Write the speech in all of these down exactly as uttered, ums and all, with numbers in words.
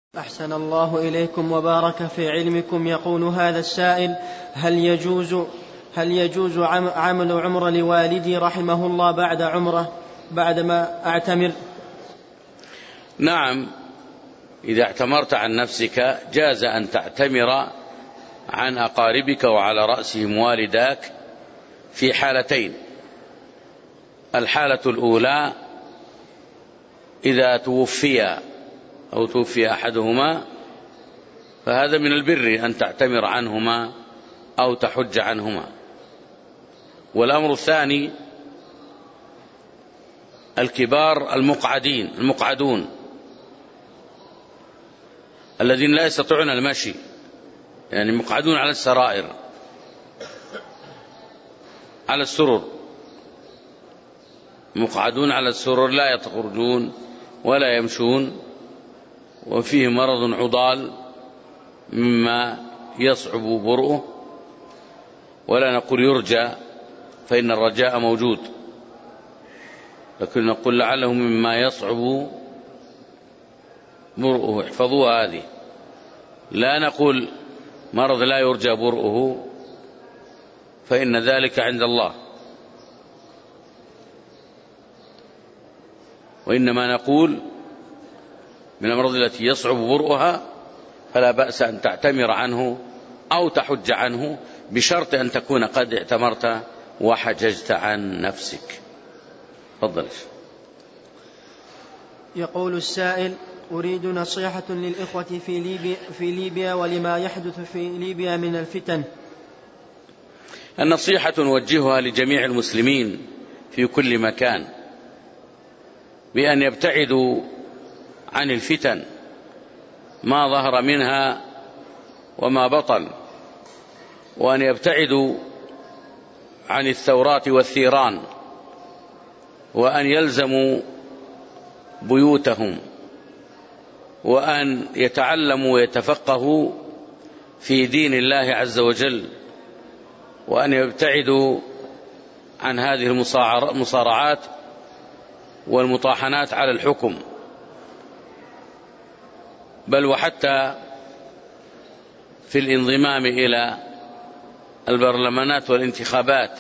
أحسن الله إليكم وبارك في علمكم. يقول هذا السائل: هل يجوز هل يجوز عمل عمرة لوالدي رحمه الله بعد عمره بعدما أعتمر؟ نعم، إذا اعتمرت عن نفسك جاز أن تعتمر عن أقاربك وعلى رأسهم والداك في حالتين. الحالة الأولى إذا توفي أو توفي أحدهما، فهذا من البر أن تعتمر عنهما أو تحج عنهما. والأمر الثاني الكبار المقعدين المقعدون الذين لا يستطيعون المشي، يعني مقعدون على السرائر على السرر مقعدون على السرر لا يخرجون ولا يمشون، وفيه مرض عضال مما يصعب برؤه، ولا نقول يرجى فإن الرجاء موجود، لكن نقول لعله مما يصعب برؤه. احفظوها هذه، لا نقول مرض لا يرجى برؤه فإن ذلك عند الله، وإنما نقول من الأمراض التي يصعب برؤها فلا بأس أن تعتمر عنه أو تحج عنه، بشرط أن تكون قد اعتمرت وحججت عن نفسك. تفضل. يقول السائل: أريد نصيحة للإخوة في ليبيا, في ليبيا ولما يحدث في ليبيا من الفتن. النصيحة نوجهها لجميع المسلمين في كل مكان بأن يبتعدوا عن الفتن ما ظهر منها وما بطن، وأن يبتعدوا عن الثورات والثيران، وأن يلزموا بيوتهم، وأن يتعلموا ويتفقهوا في دين الله عز وجل، وأن يبتعدوا عن هذه المصارعات والمطاحنات على الحكم، بل وحتى في الانضمام إلى البرلمانات والانتخابات.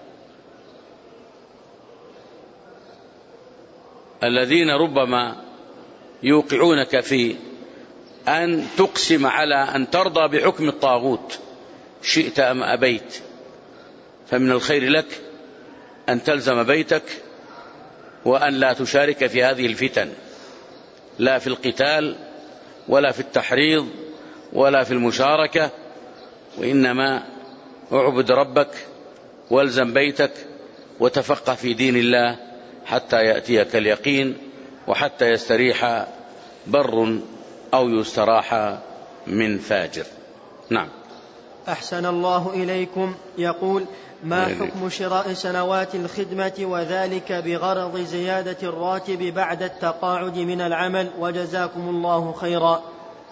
الذين ربما يوقعونك في أن تقسم على أن ترضى بحكم الطاغوت شئت أم أبيت، فمن الخير لك أن تلزم بيتك وأن لا تشارك في هذه الفتن، لا في القتال ولا في التحريض ولا في المشاركة، وإنما اعبد ربك والزم بيتك وتفقه في دين الله حتى يأتيك اليقين، وحتى يستريح بر أو يستراح من فاجر. نعم. أحسن الله إليكم. يقول: ما حكم شراء سنوات الخدمة وذلك بغرض زيادة الراتب بعد التقاعد من العمل؟ وجزاكم الله خيرا.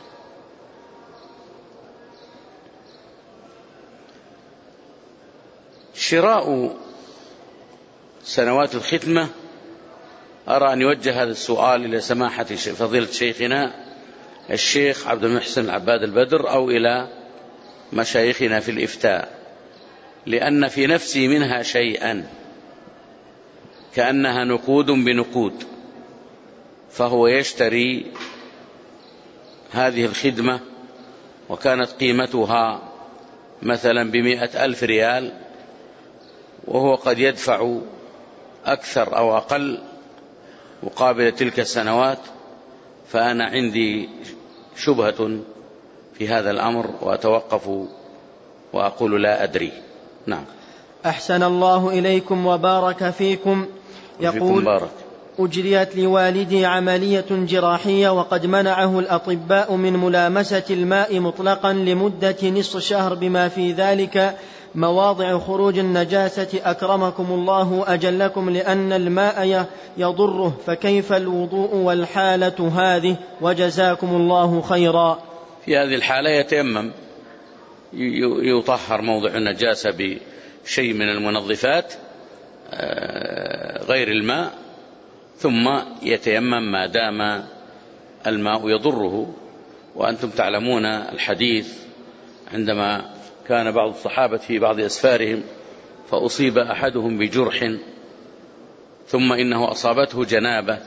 شراء سنوات الخدمة، أرى أن يوجه هذا السؤال إلى سماحة فضيلة شيخنا الشيخ عبد المحسن العباد البدر أو إلى مشايخنا في الإفتاء، لأن في نفسي منها شيئا كأنها نقود بنقود، فهو يشتري هذه الخدمة وكانت قيمتها مثلا بمئة ألف ريال، وهو قد يدفع أكثر أو أقل مقابل تلك السنوات، فأنا عندي شبهة في هذا الأمر وأتوقف وأقول لا أدري. نعم. أحسن الله إليكم وبارك فيكم. يقول: بارك. أجريت لوالدي عملية جراحية وقد منعه الأطباء من ملامسة الماء مطلقا لمدة نصف شهر، بما في ذلك مواضع خروج النجاسة أكرمكم الله أجلكم، لأن الماء يضره، فكيف الوضوء والحالة هذه؟ وجزاكم الله خيرا. في هذه الحالة يتيمم، يطهر موضع النجاسة بشيء من المنظفات غير الماء، ثم يتيمم ما دام الماء يضره، وأنتم تعلمون الحديث عندما كان بعض الصحابة في بعض أسفارهم فأصيب أحدهم بجرح ثم إنه أصابته جنابة،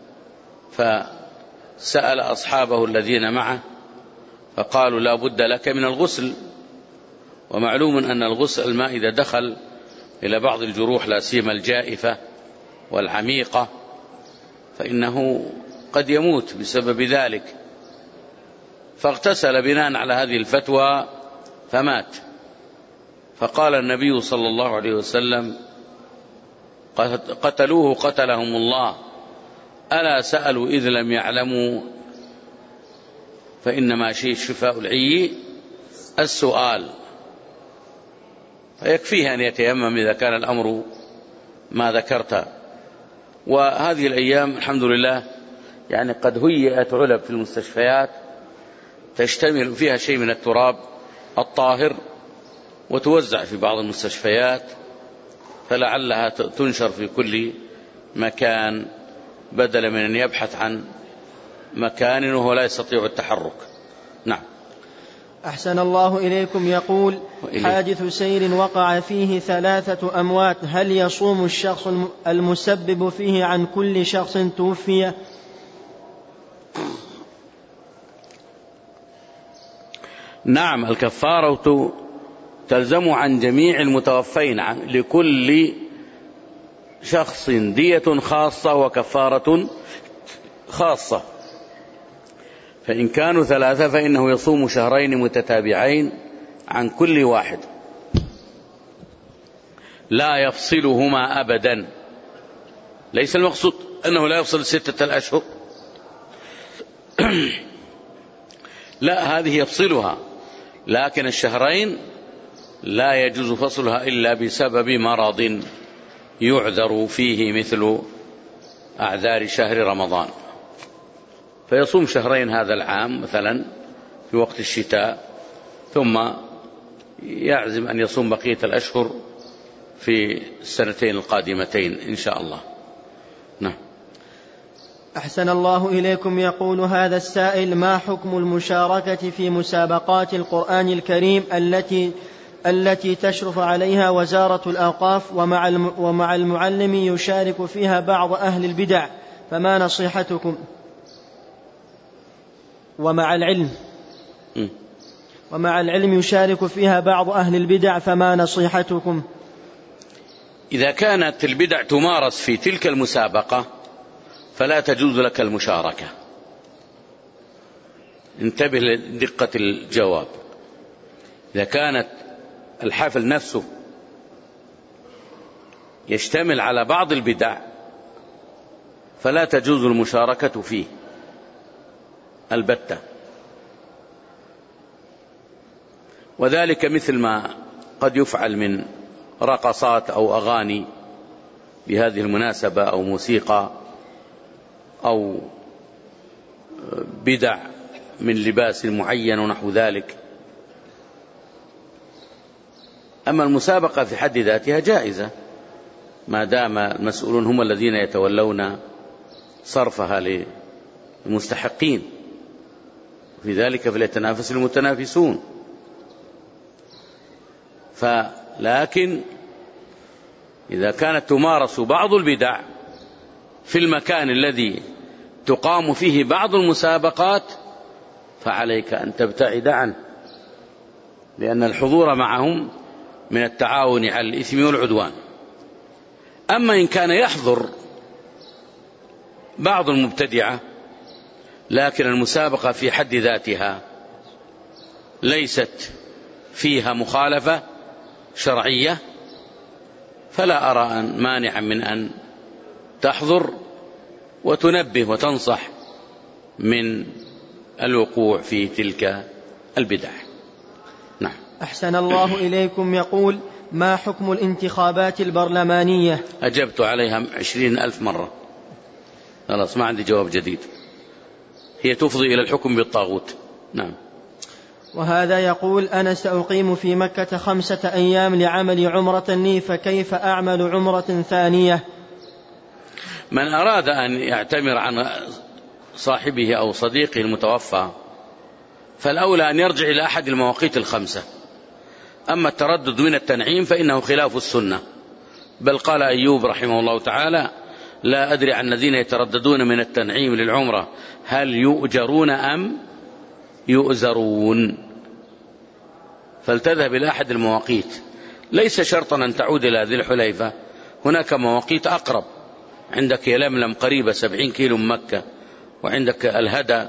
فسأل أصحابه الذين معه فقالوا لا بد لك من الغسل. ومعلوم أن الغسل الماء إذا دخل إلى بعض الجروح لا سيما الجائفة والعميقة فإنه قد يموت بسبب ذلك، فاغتسل بناء على هذه الفتوى فمات. فقال النبي صلى الله عليه وسلم قتلوه قتلهم الله، ألا سألوا إذ لم يعلموا، فإنما شيء شفاء العي السؤال. فيكفيه أن يتيمم إذا كان الأمر ما ذكرت. وهذه الأيام الحمد لله يعني قد هيئت علب في المستشفيات تشتمل فيها شيء من التراب الطاهر وتوزع في بعض المستشفيات، فلعلها تنشر في كل مكان بدلا من أن يبحث عن مكان وهو لا يستطيع التحرك. نعم. أحسن الله إليكم. يقول حادث سير وقع فيه ثلاثة أموات، هل يصوم الشخص المسبب فيه عن كل شخص توفي؟ نعم، الكفارة تلزم عن جميع المتوفين، لكل شخص دية خاصة وكفارة خاصة. فإن كانوا ثلاثة فإنه يصوم شهرين متتابعين عن كل واحد لا يفصلهما أبدا. ليس المقصود أنه لا يفصل ستة الأشهر لا، هذه يفصلها، لكن الشهرين لا يجوز فصلها إلا بسبب مرض يعذر فيه مثل أعذار شهر رمضان. فيصوم شهرين هذا العام مثلا في وقت الشتاء، ثم يعزم أن يصوم بقية الأشهر في السنتين القادمتين إن شاء الله. نعم. أحسن الله إليكم. يقول هذا السائل: ما حكم المشاركة في مسابقات القرآن الكريم التي التي تشرف عليها وزارة الأوقاف، ومع ومع المعلم يشارك فيها بعض أهل البدع، فما نصيحتكم؟ ومع العلم ومع العلم يشارك فيها بعض أهل البدع، فما نصيحتكم؟ إذا كانت البدع تمارس في تلك المسابقة فلا تجوز لك المشاركة. انتبه لدقة الجواب. إذا كانت الحفل نفسه يشتمل على بعض البدع فلا تجوز المشاركة فيه البتة، وذلك مثل ما قد يفعل من رقصات أو أغاني بهذه المناسبة أو موسيقى أو بدع من لباس معين ونحو ذلك. أما المسابقة في حد ذاتها جائزة ما دام المسؤولون هم الذين يتولون صرفها للمستحقين، في ذلك فليتنافس المتنافسون. فلكن إذا كانت تمارس بعض البدع في المكان الذي تقام فيه بعض المسابقات فعليك أن تبتعد عنه، لأن الحضور معهم من التعاون على الإثم والعدوان. أما إن كان يحضر بعض المبتدعة لكن المسابقة في حد ذاتها ليست فيها مخالفة شرعية فلا أرى أن مانعا من أن تحضر وتنبه وتنصح من الوقوع في تلك البدع. نعم. أحسن الله إليكم. يقول: ما حكم الانتخابات البرلمانية؟ أجبت عليها عشرين ألف مرة، خلاص ما عندي جواب جديد. هي تفضي إلى الحكم بالطاغوت. نعم. وهذا يقول: أنا سأقيم في مكة خمسة أيام لعمل عمرة لي، فكيف أعمل عمرة ثانية؟ من أراد أن يعتمر عن صاحبه أو صديقه المتوفى فالأولى أن يرجع إلى أحد المواقيت الخمسة. أما التردد من التنعيم فإنه خلاف السنة، بل قال أيوب رحمه الله تعالى: لا أدري عن الذين يترددون من التنعيم للعمرة هل يؤجرون أم يؤزرون. فلتذهب إلى أحد المواقيت، ليس شرطا أن تعود إلى ذي الحليفة، هناك مواقيت أقرب، عندك يلملم قريبة سبعين كيلو من مكة، وعندك الهدى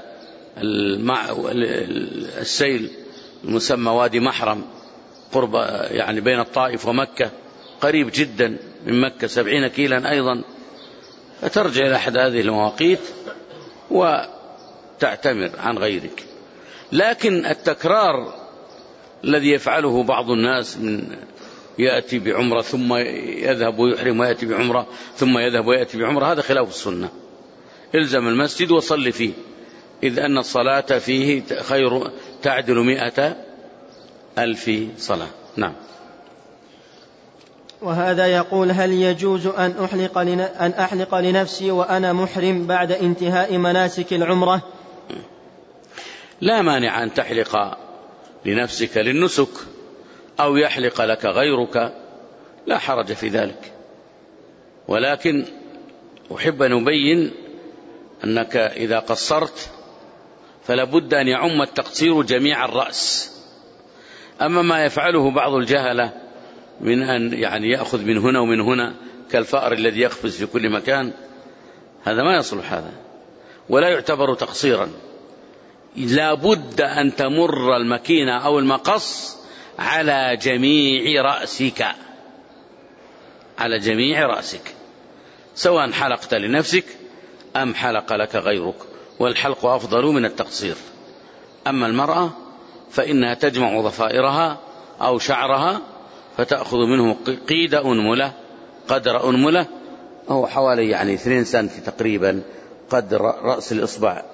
السيل المسمى وادي محرم قرب يعني بين الطائف ومكة، قريب جدا من مكة سبعين كيلا أيضا، فترجع إلى أحد هذه المواقيت وتعتمر عن غيرك. لكن التكرار الذي يفعله بعض الناس من يأتي بعمرة ثم يذهب ويحرم ويأتي بعمرة ثم يذهب ويأتي بعمرة، هذا خلاف السنة. الزم المسجد وصل فيه، إذ أن الصلاة فيه خير تعدل مئة ألف صلاة. نعم. وهذا يقول: هل يجوز أن أحلق, أن أحلق لنفسي وأنا محرم بعد انتهاء مناسك العمرة؟ لا مانع أن تحلق لنفسك للنسك أو يحلق لك غيرك، لا حرج في ذلك، ولكن أحب أن أبين أنك إذا قصرت فلا بد أن يعم التقصير جميع الرأس. أما ما يفعله بعض الجهلة من أن يعني يأخذ من هنا ومن هنا كالفأر الذي يقفز في كل مكان، هذا ما يصلح، هذا ولا يعتبر تقصيرا. لا بد أن تمر المكينة أو المقص على جميع رأسك، على جميع رأسك، سواء حلقت لنفسك أم حلق لك غيرك، والحلق أفضل من التقصير. أما المرأة فإنها تجمع ضفائرها أو شعرها فتأخذ منه قيد أنملة، قدر أنملة، أو حوالي يعني اثنين سنتي تقريبا، قدر رأس الإصبع،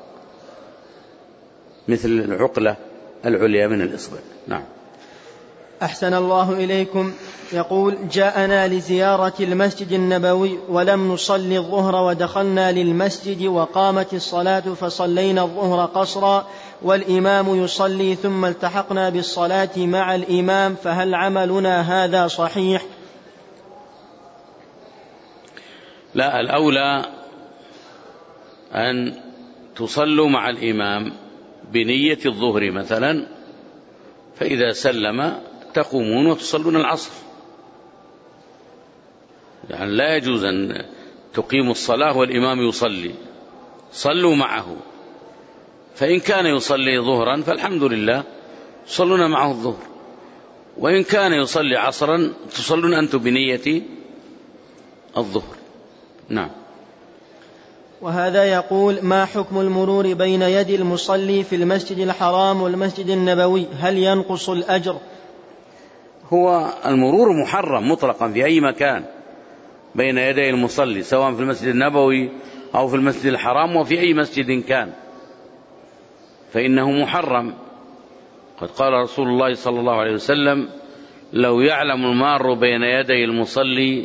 مثل العقلة العليا من الإصبع. نعم. أحسن الله إليكم. يقول: جاءنا لزيارة المسجد النبوي ولم نصلي الظهر، ودخلنا للمسجد وقامت الصلاة فصلينا الظهر قصرا والإمام يصلي، ثم التحقنا بالصلاة مع الإمام، فهل عملنا هذا صحيح؟ لا، الأولى أن تصلوا مع الإمام بنية الظهر مثلا، فإذا سلم تقومون وتصلون العصر. يعني لا يجوز أن تقيموا الصلاة والإمام يصلي، صلوا معه، فإن كان يصلي ظهرا فالحمد لله تصلون معه الظهر، وإن كان يصلي عصرا تصلون أنتم بنية الظهر. نعم. وهذا يقول: ما حكم المرور بين يدي المصلي في المسجد الحرام والمسجد النبوي؟ هل ينقص الأجر؟ هو المرور محرم مطلقا في أي مكان بين يدي المصلي، سواء في المسجد النبوي أو في المسجد الحرام وفي أي مسجد كان، فإنه محرم. قد قال رسول الله صلى الله عليه وسلم: لو يعلم المار بين يدي المصلي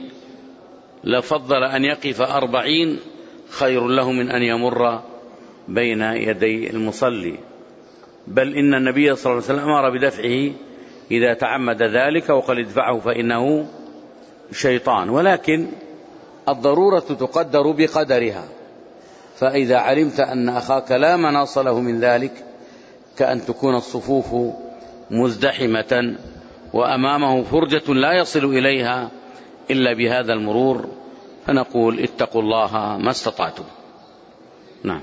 لفضل أن يقف أربعين خير له من أن يمر بين يدي المصلي. بل إن النبي صلى الله عليه وسلم أمر بدفعه إذا تعمد ذلك، وقال: ادفعه فإنه شيطان. ولكن الضرورة تقدر بقدرها، فإذا علمت أن أخاك لا مناص له من ذلك، كأن تكون الصفوف مزدحمة وأمامه فرجة لا يصل إليها إلا بهذا المرور، فنقول: اتقوا الله ما استطعتم. نعم.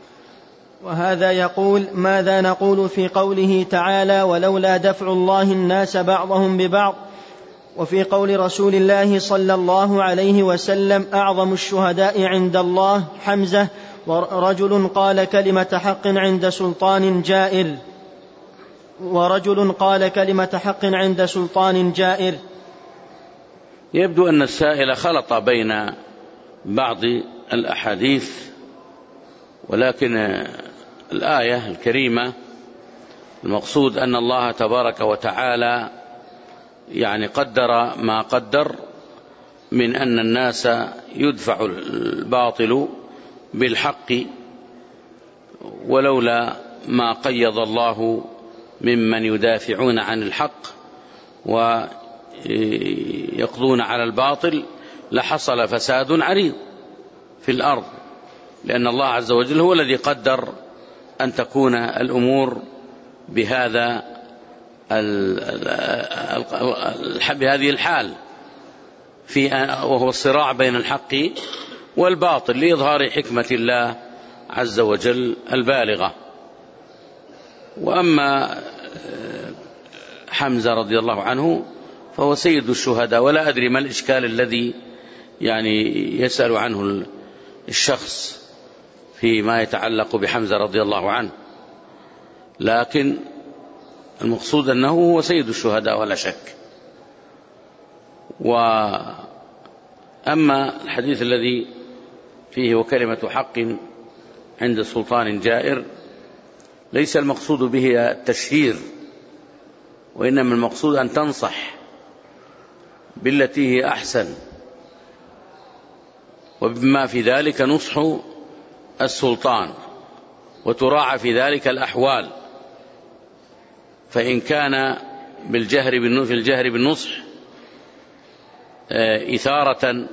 وهذا يقول: ماذا نقول في قوله تعالى: ولولا دفع الله الناس بعضهم ببعض، وفي قول رسول الله صلى الله عليه وسلم: أعظم الشهداء عند الله حمزة، ورجل قال كلمة حق عند سلطان جائر ورجل قال كلمة حق عند سلطان جائر. يبدو أن السائل خلط بين بعض الأحاديث، ولكن الآية الكريمة المقصود أن الله تبارك وتعالى يعني قدر ما قدر من أن الناس يدفع الباطل بالحق، ولولا ما قيض الله ممن يدافعون عن الحق ويقضون على الباطل لحصل فساد عريض في الأرض، لأن الله عز وجل هو الذي قدر أن تكون الأمور بهذا بهذه الحال، في وهو الصراع بين الحق والباطل لإظهار حكمة الله عز وجل البالغة. وأما حمزة رضي الله عنه فهو سيد الشهداء، ولا أدري ما الإشكال الذي يعني يسأل عنه الشخص فيما يتعلق بحمزة رضي الله عنه، لكن المقصود أنه هو سيد الشهداء ولا شك. وأما الحديث الذي فيه وكلمة حق عند سلطان جائر، ليس المقصود به التشهير، وإنما المقصود أن تنصح بالتي هي أحسن، وبما في ذلك نصح السلطان، وتراعى في ذلك الأحوال، فإن كان بالجهر في الجهر بالنصح إثارة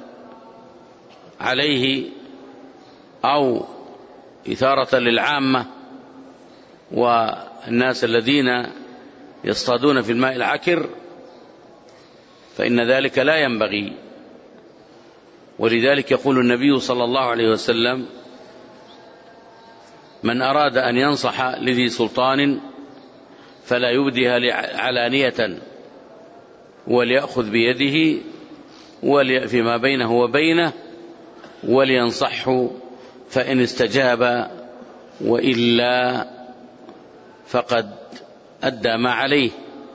عليه أو إثارة للعامة والناس الذين يصطادون في الماء العكر، فإن ذلك لا ينبغي. ولذلك يقول النبي صلى الله عليه وسلم: من أراد أن ينصح لذي سلطان فلا يبدها علانية، وليأخذ بيده فيما بينه وبينه ولينصحه، فإن استجاب وإلا فقد أدى ما عليه.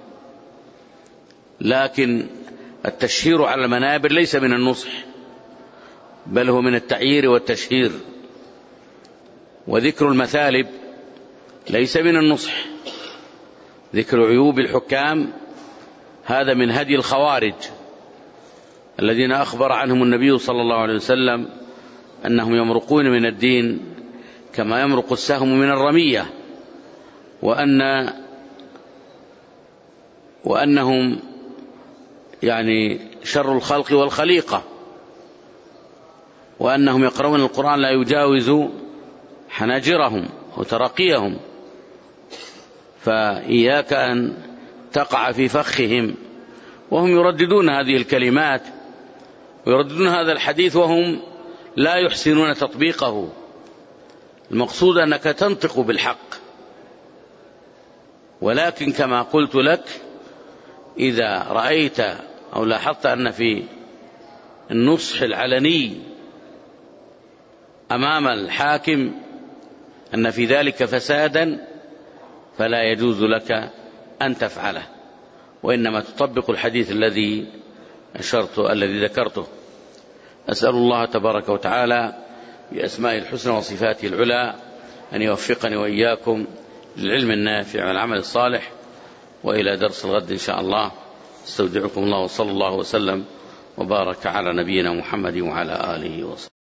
لكن التشهير على المنابر ليس من النصح، بل هو من التعيير والتشهير. وذكر المثالب ليس من النصح، ذكر عيوب الحكام هذا من هدي الخوارج الذين أخبر عنهم النبي صلى الله عليه وسلم أنهم يمرقون من الدين كما يمرق السهم من الرمية، وأن وأنهم يعني شر الخلق والخليقة، وأنهم يقرؤون القرآن لا يجاوز حناجرهم وترقيهم، فإياك أن تقع في فخهم. وهم يرددون هذه الكلمات ويرددون هذا الحديث وهم لا يحسنون تطبيقه. المقصود أنك تنطق بالحق، ولكن كما قلت لك إذا رأيت أو لاحظت أن في النصح العلني أمام الحاكم أن في ذلك فسادا فلا يجوز لك أن تفعله، وإنما تطبق الحديث الذي أشرت الذي ذكرته. أسأل الله تبارك وتعالى بأسمائه الحسنى وصفاته العلى أن يوفقني وإياكم للعلم النافع والعمل الصالح، وإلى درس الغد إن شاء الله. استودعكم الله، وصلى الله وسلم وبارك على نبينا محمد وعلى آله وصحبه.